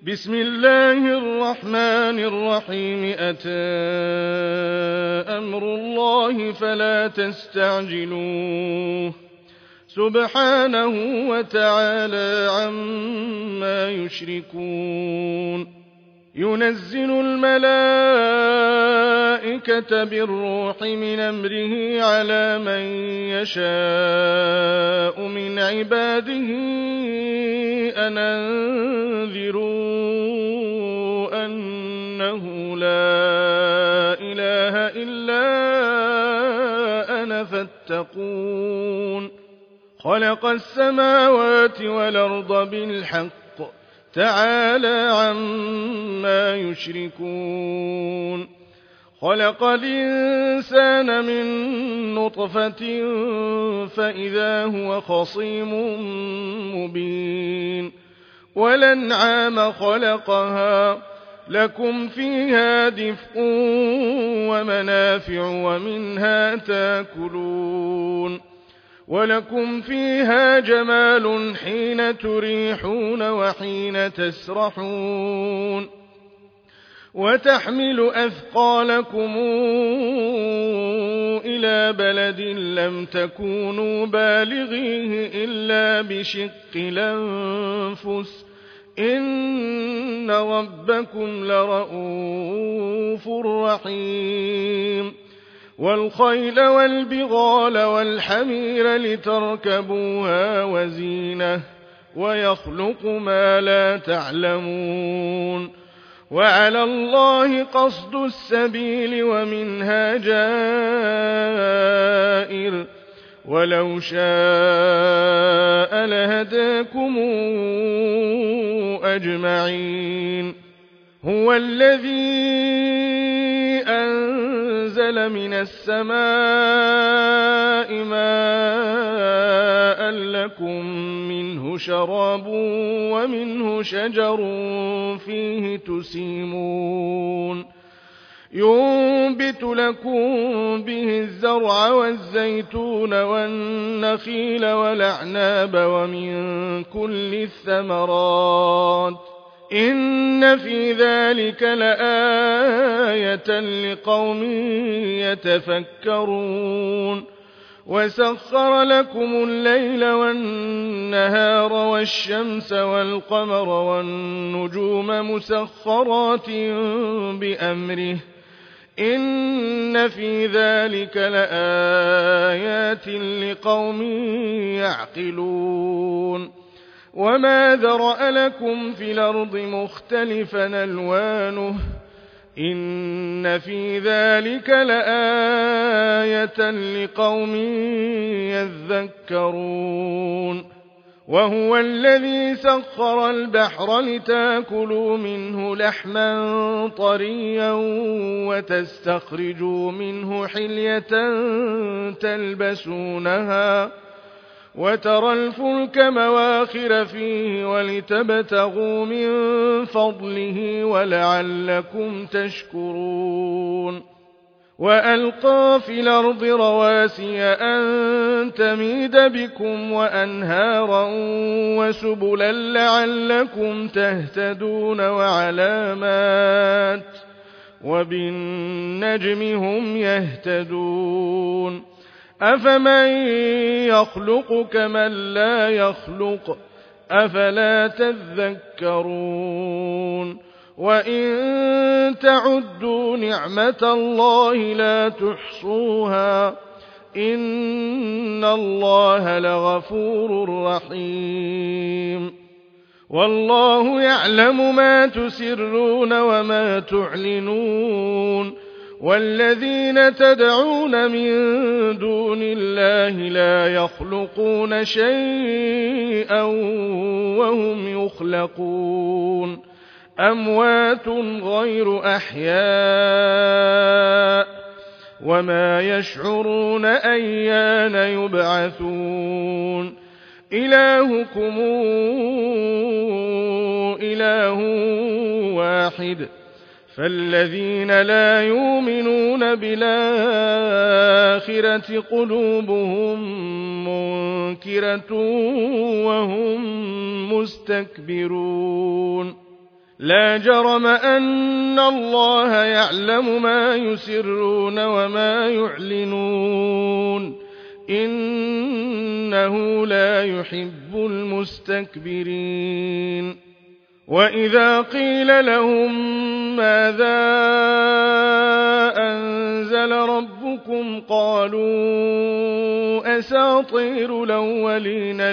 بسم الله الرحمن الرحيم أتى أمر الله فلا تستعجلوه سبحانه وتعالى عما يشركون ينزل الملائكة بالروح من أمره على من يشاء من عباده أن أنذروا أنه لا إله إلا أنا فاتقون خلق السماوات والأرض بالحق تعالى عما يشركون خلق الإنسان من نطفة فإذا هو خصيم مبين والأنعام خلقها لكم فيها دفء ومنافع ومنها تاكلون ولكم فيها جمال حين تريحون وحين تسرحون وتحمل أثقالكم إلى بلد لم تكونوا بالغيه إلا بشق الأنفس إن ربكم لرءوف رحيم والخيل والبغال والحمير لتركبوها وزينة ويخلق ما لا تعلمون وعلى الله قصد السبيل ومنها جائر ولو شاء لهداكم أجمعين هو الذي أنزل من السماء ماء لكم منه شراب ومنه شجر فيه تسيمون ينبت لكم به الزرع والزيتون والنخيل والأعناب ومن كل الثمرات إن في ذلك لآية لقوم يتفكرون وسخر لكم الليل والنهار والشمس والقمر والنجوم مسخرات بأمره إن في ذلك لآيات لقوم يعقلون وما ذرأ لكم في الأرض مختلفا ألوانه إن في ذلك لآية لقوم يذكرون وهو الذي سخر البحر لتاكلوا منه لحما طريا وتستخرجوا منه حلية تلبسونها وترى الفلك مواخر فيه ولتبتغوا من فضله ولعلكم تشكرون وألقى في الأرض رواسي أن تميد بكم وأنهارا وسبلا لعلكم تهتدون وعلامات وبالنجم هم يهتدون أفمن يخلق كمن لا يخلق أفلا تذكرون وإن تعدوا نعمة الله لا تحصوها إن الله لغفور رحيم والله يعلم ما تسرون وما تعلنون والذين تدعون من دون الله لا يخلقون شيئا وهم يخلقون أموات غير أحياء وما يشعرون أيان يبعثون إلهكم إله واحد فالذين لا يؤمنون بالآخرة قلوبهم منكرة وهم مستكبرون لا جرم أن الله يعلم ما يسرون وما يعلنون إنه لا يحب المستكبرين وإذا قيل لهم ماذا أنزل ربكم قالوا أساطير الأولين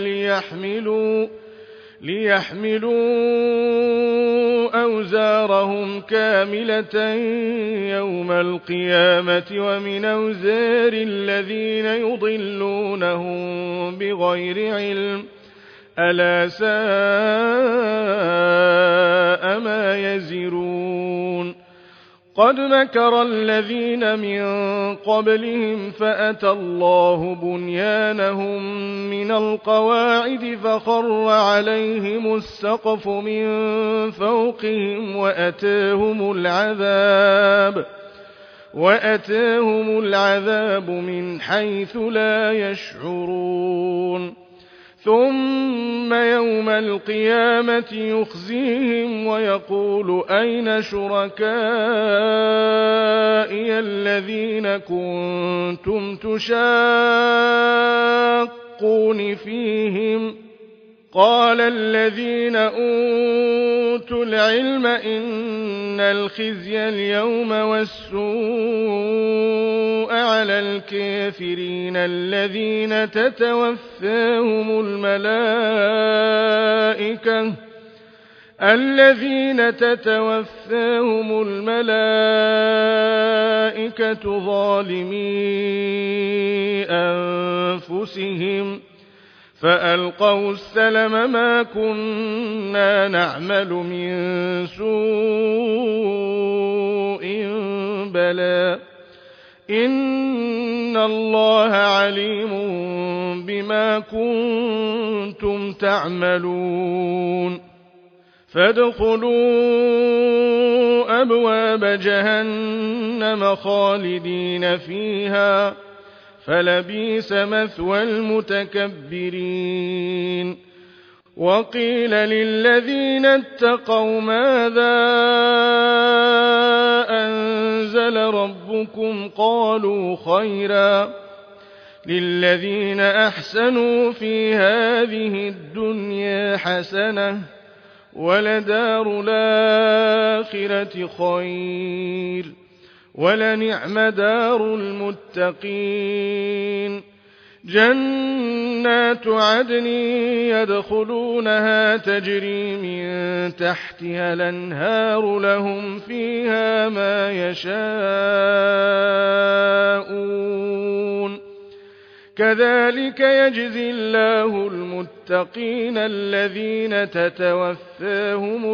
ليحملوا أوزارهم كاملة يوم القيامة ومن أوزار الذين يضلونهم بغير علم ألا ساء ما يزرون قد مكر الذين من قبلهم فأتى الله بنيانهم من القواعد فخر عليهم السقف من فوقهم وأتاهم العذاب من حيث لا يشعرون ثم يوم القيامة يخزيهم ويقول أين شركائي الذين كنتم تشاقون فيهم قال الذين أوتوا العلم إن الخزي اليوم والسوء على الكافرين الذين تتوفاهم الملائكة ظالمي أنفسهم فألقوا السلم ما كنا نعمل من سوء بلى إن الله عليم بما كنتم تعملون فادخلوا أبواب جهنم خالدين فيها فلبئس مثوى المتكبرين وقيل للذين اتقوا ماذا أنزل ربكم قالوا خيرا للذين أحسنوا في هذه الدنيا حسنة ولدار الآخرة خير ولنعم دار المتقين جنات عدن يدخلونها تجري من تحتها الأنهار لهم فيها ما يشاءون كذلك يجزي الله المتقين الذين تتوفاهم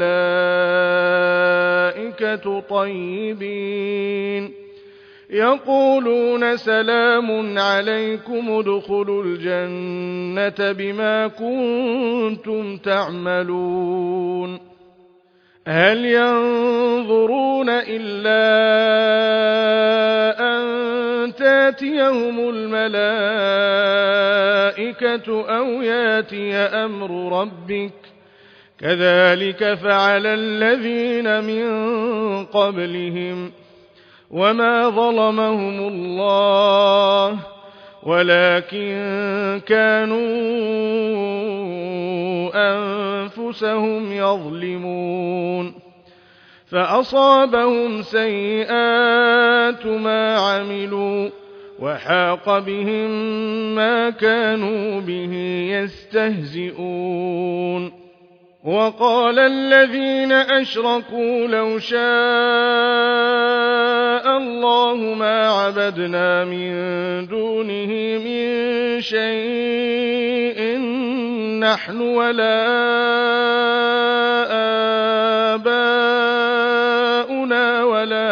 الملائكة طيبين يقولون سلام عليكم ادخلوا الجنة بما كنتم تعملون هل ينظرون إلا أن تاتيهم الملائكة أو ياتي أمر ربك كذلك فعل الذين من قبلهم وما ظلمهم الله ولكن كانوا أنفسهم يظلمون فأصابهم سيئات ما عملوا وحاق بهم ما كانوا به يستهزئون وقال الذين أشركوا لو شاء الله ما عبدنا من دونه من شيء نحن ولا آباؤنا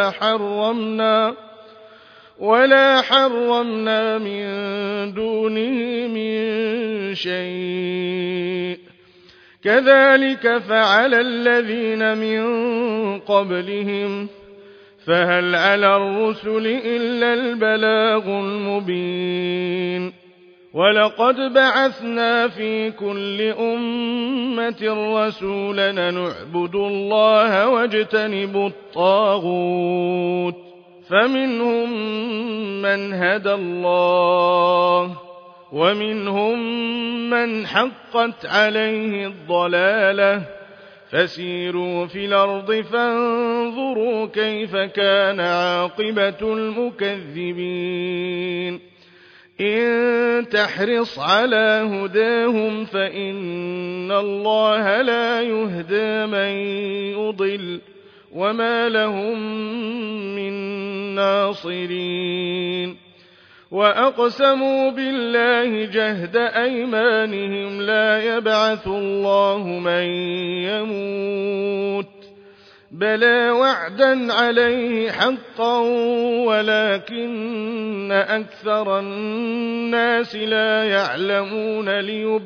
ولا حرمنا من دونه من شيء كذلك فعل الذين من قبلهم فهل على الرسل إلا البلاغ المبين ولقد بعثنا في كل أمة رسولا أن اعبدوا الله واجتنبوا الطاغوت فمنهم من هدى الله ومنهم من حقت عليه الضلالة فسيروا في الأرض فانظروا كيف كان عاقبة المكذبين إن تحرص على هداهم فإن الله لا يهدى من يضل وما لهم من ناصرين وأقسموا بالله جهد أيمانهم لا يبعث الله من يموت بلى وعدا عليه حقا ولكن أكثر الناس لا يعلمون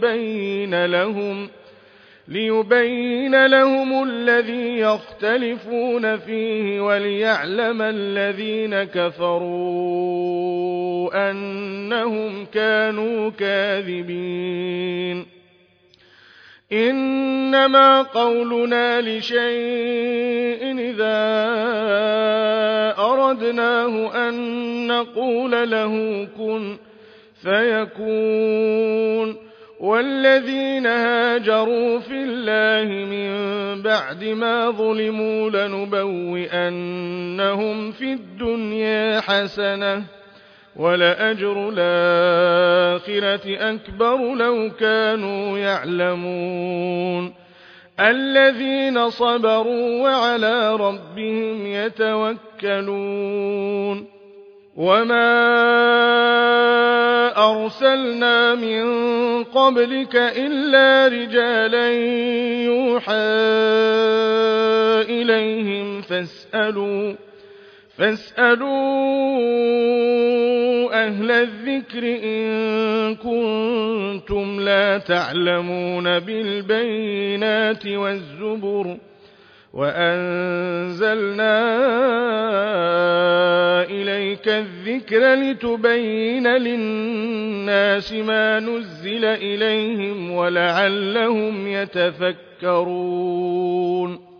ليبين لهم الذي يختلفون فيه وليعلم الذين كفروا أنهم كانوا كاذبين إنما قولنا لشيء إذا أردناه أن نقول له كن فيكون والذين هاجروا في الله من بعد ما ظلموا لنبوئنهم في الدنيا حسنة ولأجر الآخرة أكبر لو كانوا يعلمون الذين صبروا وعلى ربهم يتوكلون وما أرسلنا من قبلك إلا رجالا يوحى إليهم فاسألوا أهل الذكر إن كنتم لا تعلمون بالبينات والزبر وأنزلنا إليك الذكر لتبين للناس ما نزل إليهم ولعلهم يتفكرون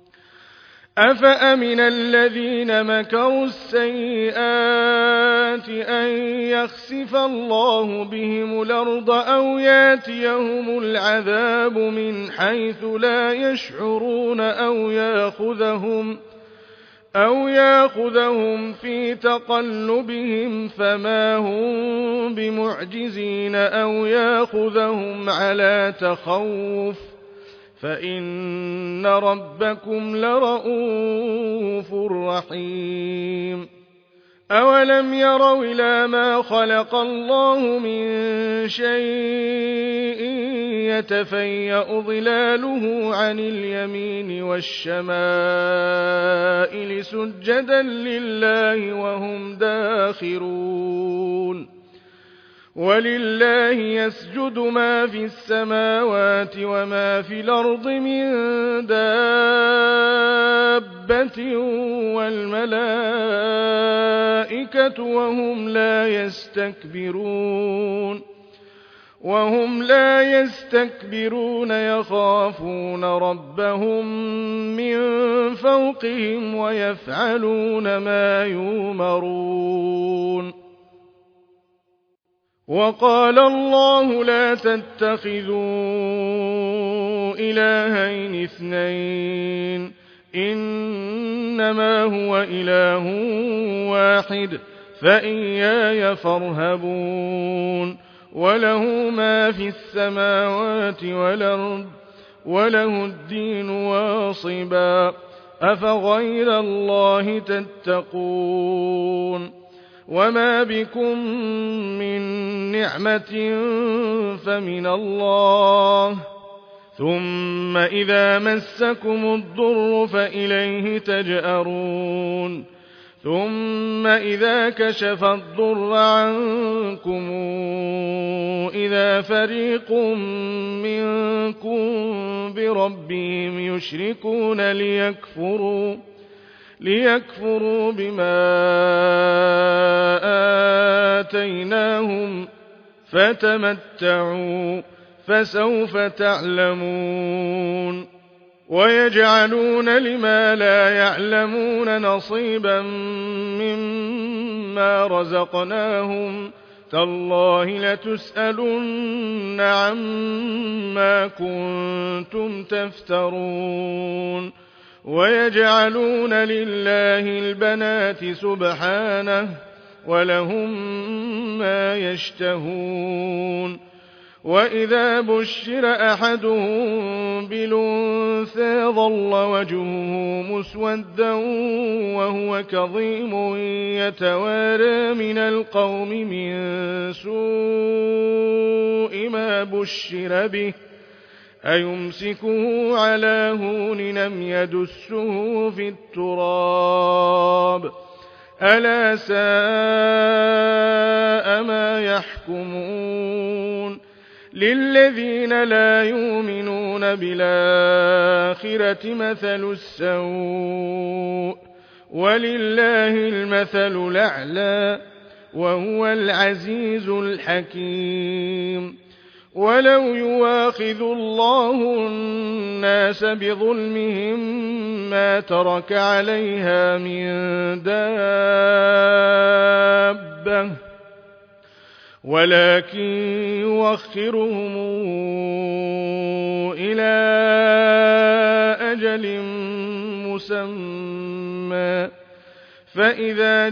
أفأمن الذين مكروا السيئات أن يخسف الله بهم الأرض أو ياتيهم العذاب من حيث لا يشعرون أو ياخذهم في تقلبهم فما هم بمعجزين أو ياخذهم على تخوف فإن ربكم لرءوف رحيم أولم يروا إلى ما خلق الله من شيء يتفيأ ظلاله عن اليمين والشمائل سجدا لله وهم داخرون ولله يسجد ما في السماوات وما في الأرض من دابة والملائكة وهم لا يستكبرون يخافون ربهم من فوقهم ويفعلون ما يؤمرون وقال الله لا تتخذوا إلهين اثنين إنما هو إله واحد فإياي فارهبون وله ما في السماوات والأرض وله الدين واصبا أفغير الله تتقون وما بكم من نعمة فمن الله ثم إذا مسكم الضر فإليه تجأرون ثم إذا كشف الضر عنكم إذا فريق منكم بربهم يشركون ليكفروا بما آتيناهم فتمتعوا فسوف تعلمون ويجعلون لما لا يعلمون نصيبا مما رزقناهم تالله لتسألن عما كنتم تفترون ويجعلون لله البنات سبحانه ولهم ما يشتهون وإذا بشر أحدهم بالأنثى ظل وجهه مسودا وهو كظيم يتوارى من القوم من سوء ما بشر به أيمسكه على هون أم يدسه في التراب ألا ساء ما يحكمون للذين لا يؤمنون بالآخرة مثل السوء ولله المثل الأعلى وهو العزيز الحكيم ولو يواخذ الله الناس بظلمهم ما ترك عليها من دابة ولكن يوخرهم إلى أجل مسمى فإذا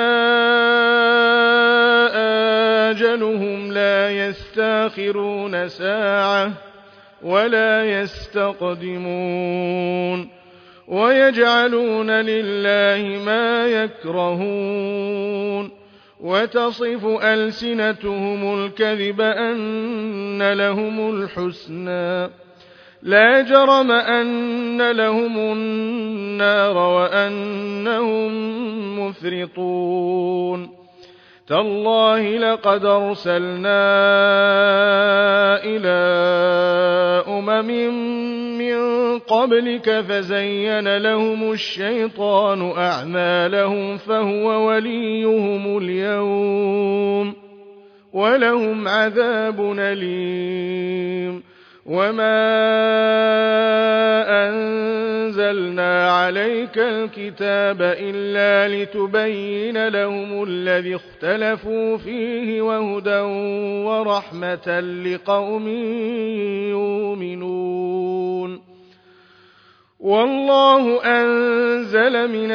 جاء أجلهم لا يستأخرون ساعة ولا يستقدمون ويجعلون لله ما يكرهون وتصف ألسنتهم الكذب أن لهم الحسنى لا جرم أن لهم النار وأنهم مفرطون تالله لقد أرسلنا إلى من قبلك فزين لهم الشيطان أعمالهم فهو وليهم اليوم ولهم عذاب أليم وما أنزلنا عليك الكتاب إلا لتبين لهم الذي اختلفوا فيه وهدى ورحمة لقوم يؤمنون والله أنزل من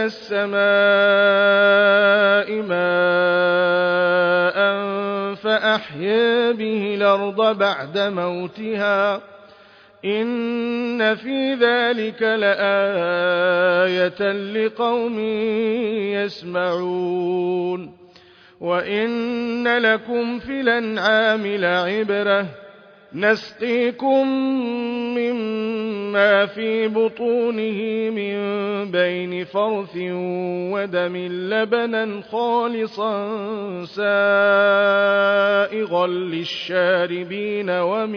السماء ماء فأحيا به الأرض بعد موتها إن في ذلك لآية لقوم يسمعون وإن لكم في الأنعام لعبرة نسقيكم مما في بطونه من بين فرث ودم لبنا خالصا سائغا للشاربين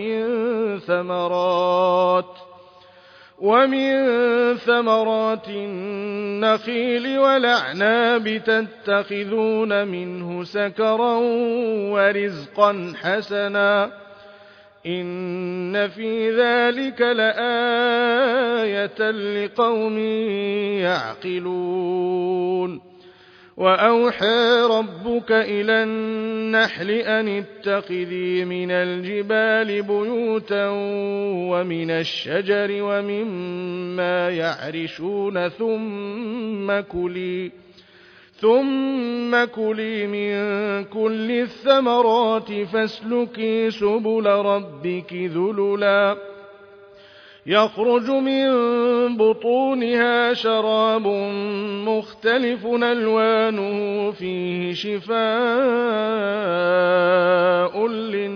ومن ثمرات النخيل والأعناب تتخذون منه سكرا ورزقا حسنا إن في ذلك لآية لقوم يعقلون وأوحى ربك إلى النحل أن اتخذي من الجبال بيوتا ومن الشجر ومما يعرشون ثم كلي من كل الثمرات فاسلكي سبل ربك ذللا يخرج من بطونها شراب مختلف ألوانه فيه شفاء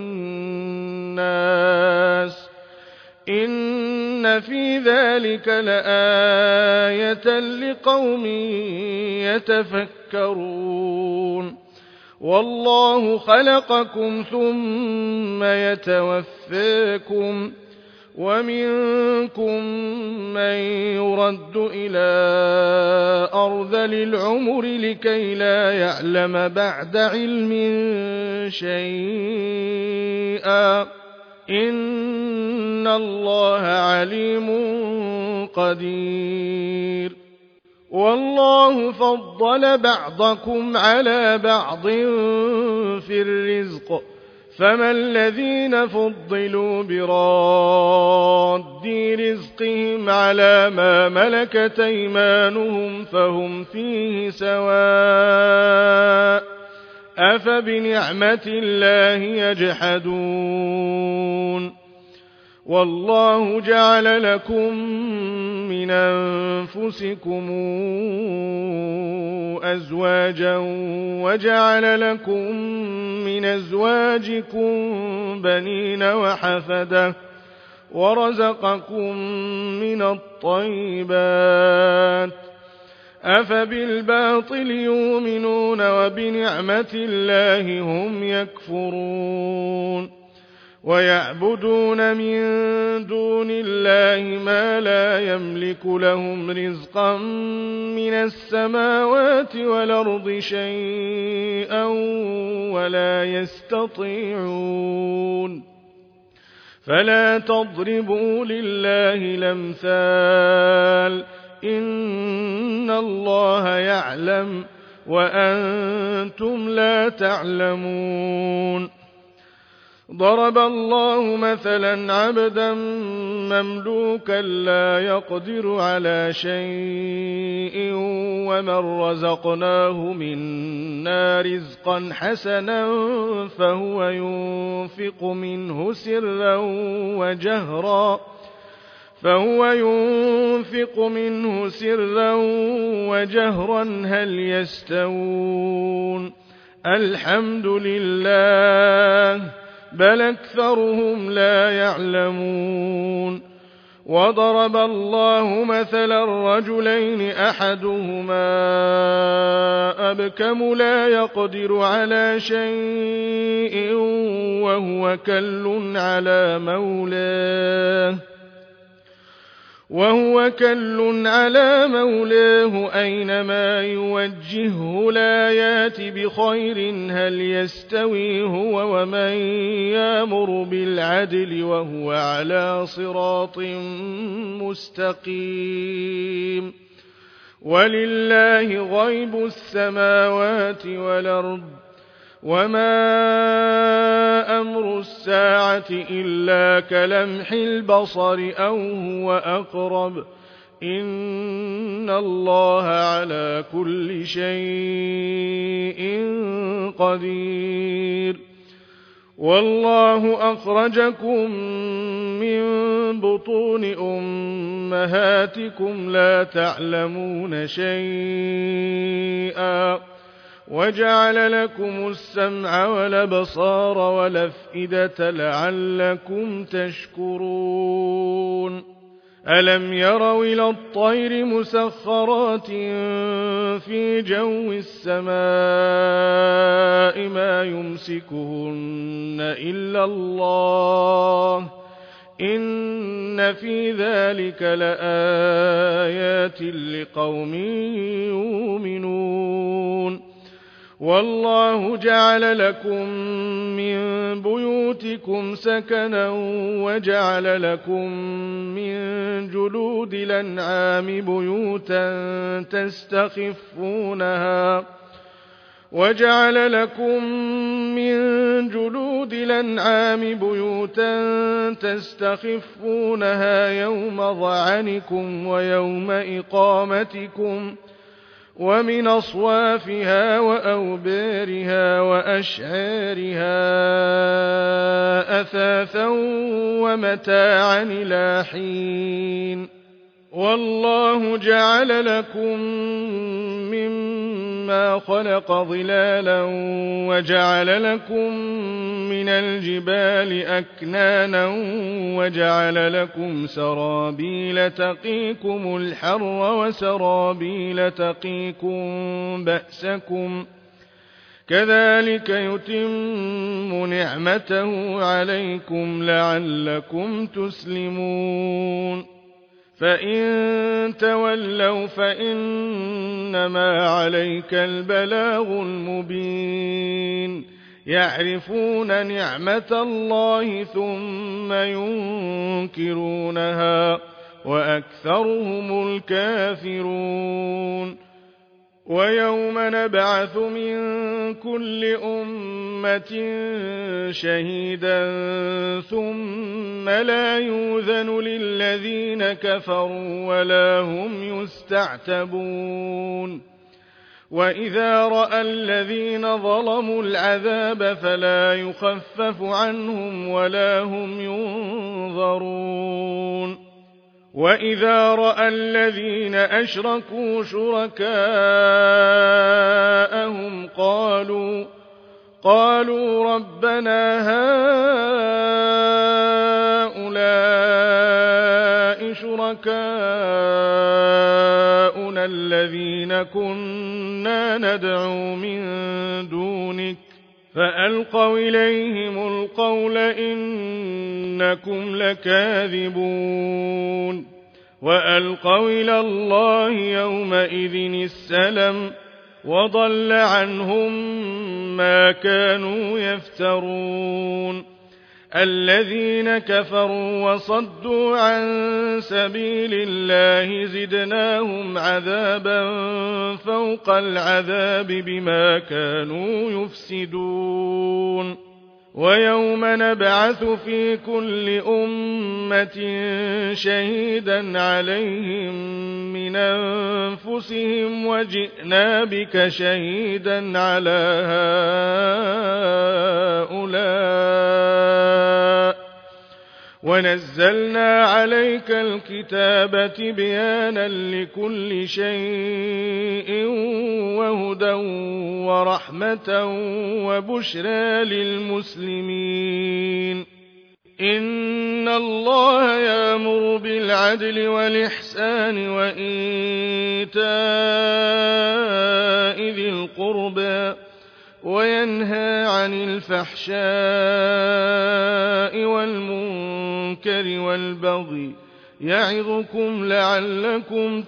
للناس إن في ذلك لآية لقوم يتفكرون والله خلقكم ثم يتوفاكم ومنكم من يرد إلى أرذل العمر لكي لا يعلم بعد علم شيئا إن الله عليم قدير والله فضل بعضكم على بعض في الرزق فما الذين فضلوا براد رزقهم على ما ملكت أيمانهم فهم فيه سواء أفبنعمة الله يجحدون والله جعل لكم من أنفسكم أزواجا وجعل لكم من أزواجكم بنين وحفدة ورزقكم من الطيبات أفبالباطل يؤمنون وبنعمة الله هم يكفرون ويعبدون من دون الله ما لا يملك لهم رزقا من السماوات والأرض شيئا ولا يستطيعون فلا تضربوا لله الأمثال إن الله يعلم وأنتم لا تعلمون ضرب الله مثلا عبدا مملوكا لا يقدر على شيء ومن رزقناه منا رزقا حسنا فهو ينفق منه سرا وجهرا هل يستوون الحمد لله بل أكثرهم لا يعلمون وضرب الله مثلا رجلين أحدهما أبكم لا يقدر على شيء وهو كل على مولاه أينما يوجهه لا يات بخير هل يستوي هو ومن يأمر بالعدل وهو على صراط مستقيم ولله غيب السماوات والأرض وما أمر الساعة إلا كلمح البصر أو هو أقرب إن الله على كل شيء قدير والله أخرجكم من بطون أمهاتكم لا تعلمون شيئا وجعل لكم السمع والأبصار والأفئدة لعلكم تشكرون ألم يروا إلى الطير مسخرات في جو السماء ما يمسكهن إلا الله إن في ذلك لآيات لقوم يؤمنون والله جعل لكم من بيوتكم سكنا وجعل لكم من جلود الأنعام بيوتا تستخفونها يوم ظعنكم ويوم إقامتكم ومن أصوافها وأوبارها وأشعارها أثاثا ومتاعا إلى حين والله جعل لكم مما خلق ظلالا وجعل لكم من الجبال أكنانا وجعل لكم سرابيل تقيكم الحر وسرابيل تقيكم بأسكم كذلك يتم نعمته عليكم لعلكم تسلمون فإن تولوا فإنما عليك البلاغ المبين يعرفون نعمة الله ثم ينكرونها وأكثرهم الكافرون ويوم نبعث من كل أمة شهيدا ثم لا يؤذن للذين كفروا ولا هم يستعتبون وإذا رأى الذين ظلموا العذاب فلا يخفف عنهم ولا هم ينظرون وإذا رأى الذين أشركوا شركاءهم قالوا ربنا هؤلاء شركاؤنا الذين كنا ندعو من دونك فألقوا إليهم القول إنكم لكاذبون وألقوا إلى الله يومئذ السلم وضل عنهم ما كانوا يفترون الذين كفروا وصدوا عن سبيل الله زدناهم عذابا فوق العذاب بما كانوا يفسدون ويوم نبعث في كل أمة شهيدا عليهم من أنفسهم وجئنا بك شهيدا على هؤلاء ونزلنا عليك الكتاب تبيانا لكل شيء وهدى ورحمة وبشرى للمسلمين إن الله يأمر بالعدل والإحسان وإيتاء ذي القربى وينهى عن الفحشاء والمنكر والبغي يعظكم لعلكم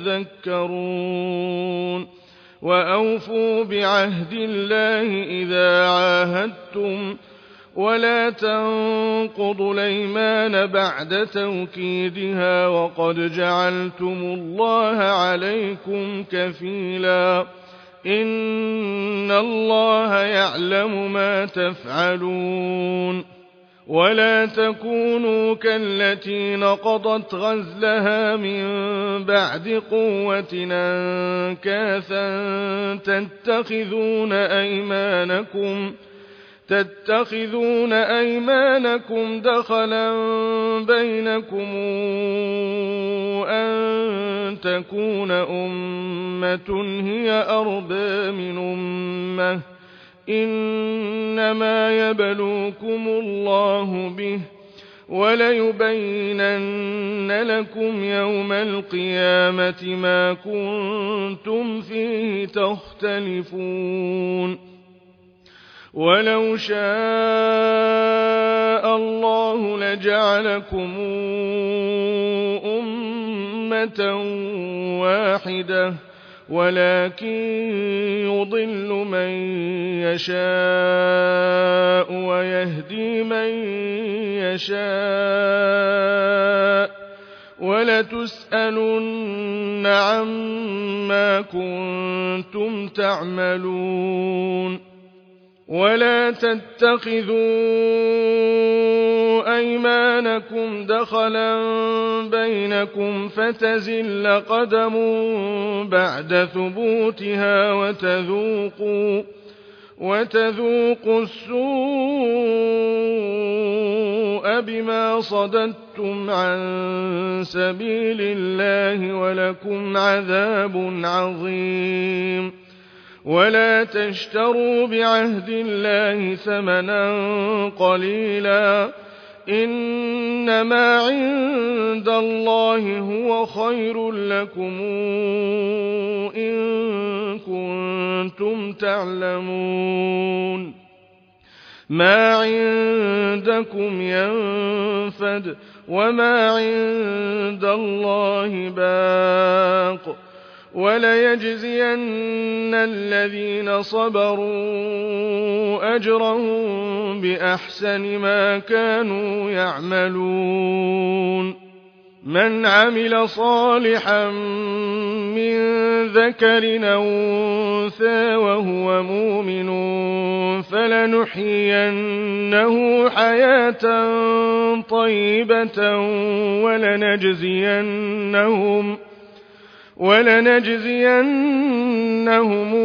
تذكرون وأوفوا بعهد الله إذا عاهدتم ولا تنقضوا الأيمان بعد توكيدها وقد جعلتم الله عليكم كفيلا إن الله يعلم ما تفعلون ولا تكونوا كالتي نقضت غزلها من بعد قوة أنكاثا تتخذون أيمانكم دخلا بينكم أن تكون أمة هي أربى من أمة إنما يبلوكم الله به وليبينن لكم يوم القيامة ما كنتم فيه تختلفون ولو شاء الله لجعلكم أمة واحدة ولكن يضل من يشاء ويهدي من يشاء ولتسألن عما كنتم تعملون ولا تتخذوا أيمانكم دخلا بينكم فتزل قدم بعد ثبوتها وتذوقوا السوء بما صددتم عن سبيل الله ولكم عذاب عظيم ولا تشتروا بعهد الله ثمنا قليلا إنما عند الله هو خير لكم إن كنتم كنتم تعلمون ما عندكم ينفد وما عند الله باق وليجزين الذين صبروا أجرهم بأحسن ما كانوا يعملون من عمل صالحا من ذكر أو أنثى وهو مؤمن فلنحيينه حياة طيبة ولنجزينهم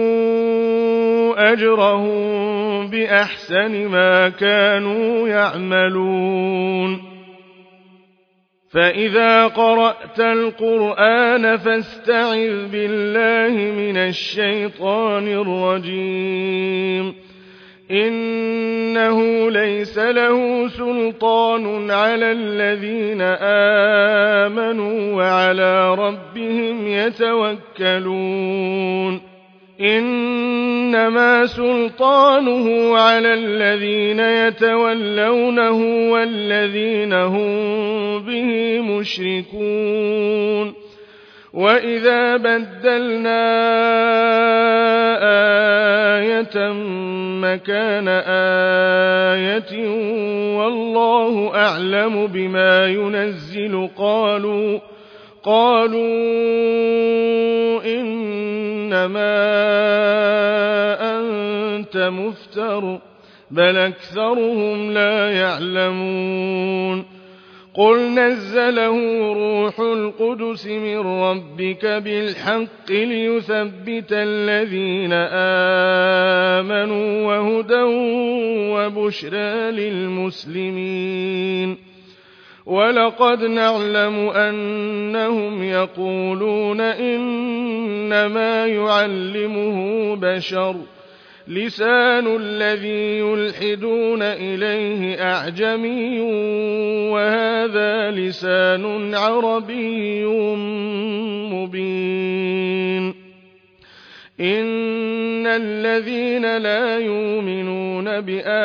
أجرهم بأحسن ما كانوا يعملون فإذا قرأت القرآن فاستعذ بالله من الشيطان الرجيم إنه ليس له سلطان على الذين آمنوا وعلى ربهم يتوكلون إنما سلطانه على الذين يتولونه والذين هم به مشركون وإذا بدلنا آية مكان آية والله أعلم بما ينزل قالوا إنما أنت مفتر بل أكثرهم لا يعلمون قل نزله روح القدس من ربك بالحق ليثبت الذين آمنوا وهدى وبشرى للمسلمين ولقد نعلم أنهم يقولون إنما يعلمه بشر لسان الذي يلحدون إليه أعجمي وهذا لسان عربي مبين إن الذين لا يؤمنون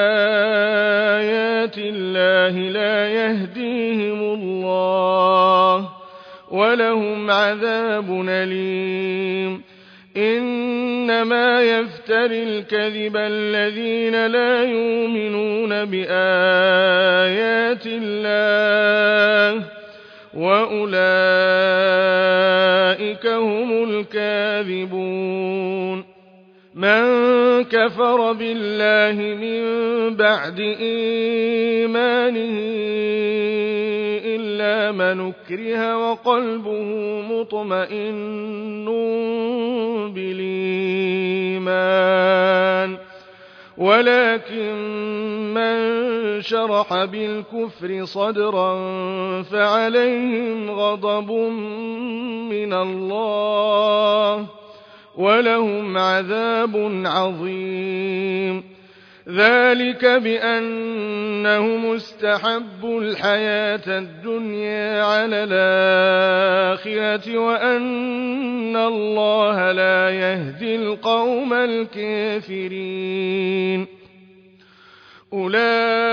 بآيات الله لا يهديهم الله ولهم عذاب أليم إنما يفتري الكذب الذين لا يؤمنون بآيات الله وأولئك هم الكاذبون من كفر بالله من بعد إيمانه إلا من أكره وقلبه مطمئن بالإيمان ولكن من شرح بالكفر صدرا فعليهم غضب من الله ولهم عذاب عظيم ذلك بأنهم استحبوا الحياة الدنيا على الآخرة وأن الله لا يهدي القوم الكافرين أولئك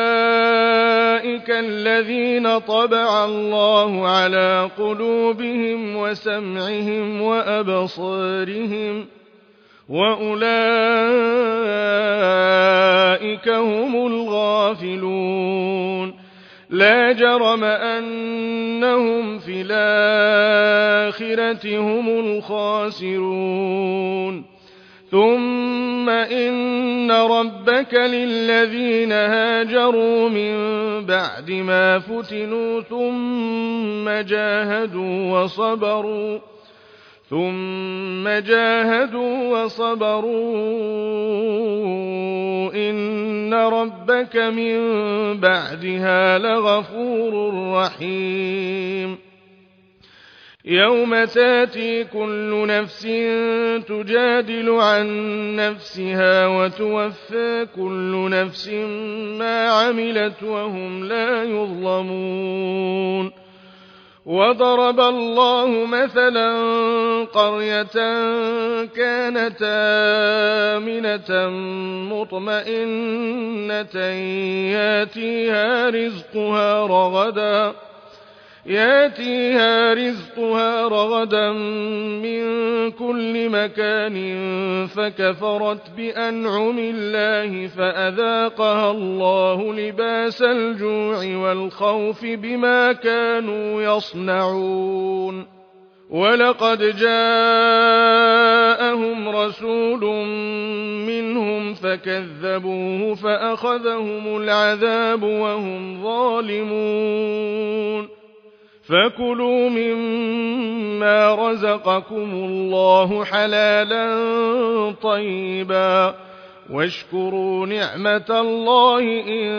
الذين طبع الله على قلوبهم وسمعهم وأبصارهم وأولئك هم الغافلون لا جرم أنهم في الآخرة هم الخاسرون ثم إن ربك للذين هاجروا من بعد ما فتنوا ثم جاهدوا وصبروا إن ربك من بعدها لغفور رحيم يوم تاتي كل نفس تجادل عن نفسها وتوفى كل نفس ما عملت وهم لا يظلمون وضرب الله مثلا قرية كانت آمنة مطمئنة ياتيها رزقها رغدا من كل مكان فكفرت بأنعم الله فأذاقها الله لباس الجوع والخوف بما كانوا يصنعون ولقد جاءهم رسول منهم فكذبوه فأخذهم العذاب وهم ظالمون فكلوا مما رزقكم الله حلالا طيبا واشكروا نعمة الله إن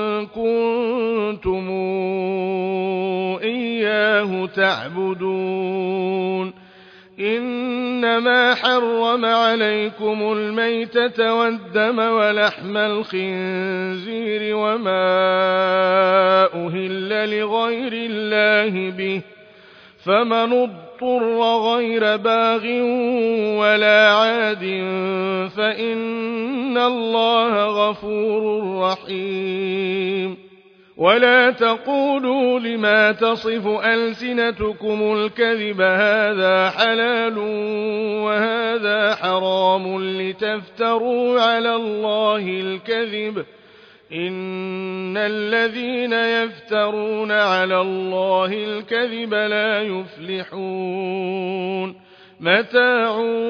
كنتم إياه تعبدون إنما حرم عليكم الميتة والدم ولحم الخنزير وما أهل لغير الله به فمن اضطر غير باغ ولا عاد فإن الله غفور رحيم ولا تقولوا لما تصف ألسنتكم الكذب هذا حلال وهذا حرام لتفتروا على الله الكذب إن الذين يفترون على الله الكذب لا يفلحون متاع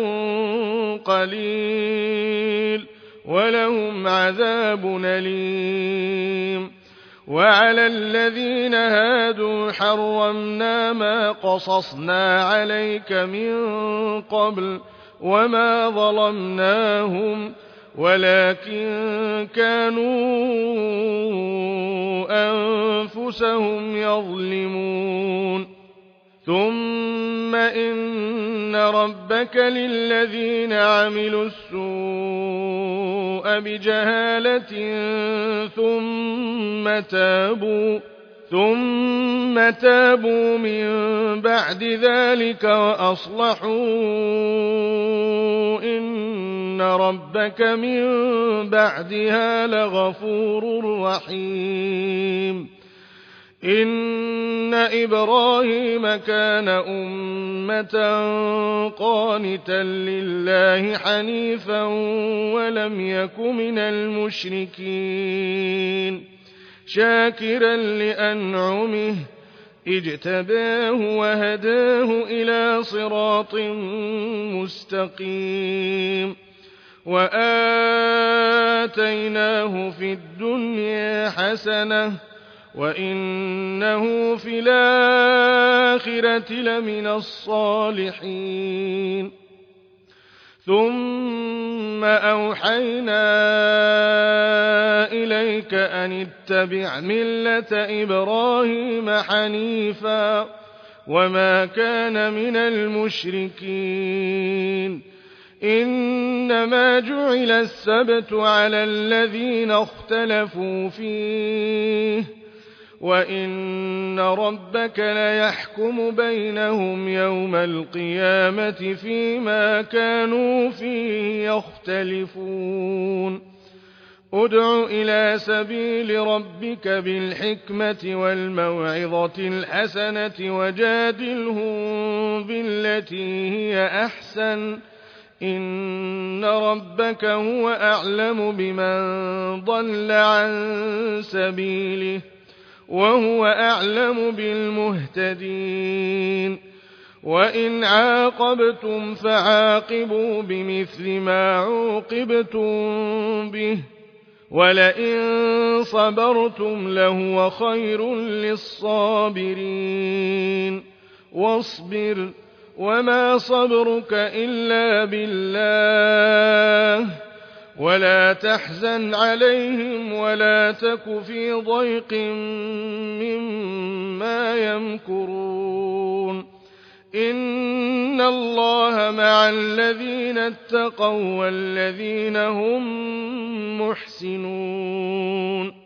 قليل ولهم عذاب أليم وعلى الذين هادوا حرمنا ما قصصنا عليك من قبل وما ظلمناهم ولكن كانوا أنفسهم يظلمون ثم إن ربك للذين عملوا السوء بجهالة ثم تابوا من بعد ذلك وأصلحوا إن ربك من بعدها لغفور رحيم إن إبراهيم كان أمة قانتا لله حنيفا ولم يك من المشركين شاكرا لأنعمه اجتباه وهداه إلى صراط مستقيم وآتيناه في الدنيا حسنة وإنه في الآخرة لمن الصالحين ثم أوحينا إليك أن اتبع ملة إبراهيم حنيفا وما كان من المشركين إنما جعل السبت على الذين اختلفوا فيه وإن ربك ليحكم بينهم يوم القيامة فيما كانوا فيه يختلفون ادع إلى سبيل ربك بالحكمة والموعظة الحسنة وجادلهم بالتي هي أحسن إن ربك هو أعلم بمن ضل عن سبيله وهو أعلم بالمهتدين وإن عاقبتم فعاقبوا بمثل ما عوقبتم به ولئن صبرتم لهو خير للصابرين واصبر وما صبرك إلا بالله ولا تحزن عليهم ولا تك في ضيق مما يمكرون إن الله مع الذين اتقوا والذين هم محسنون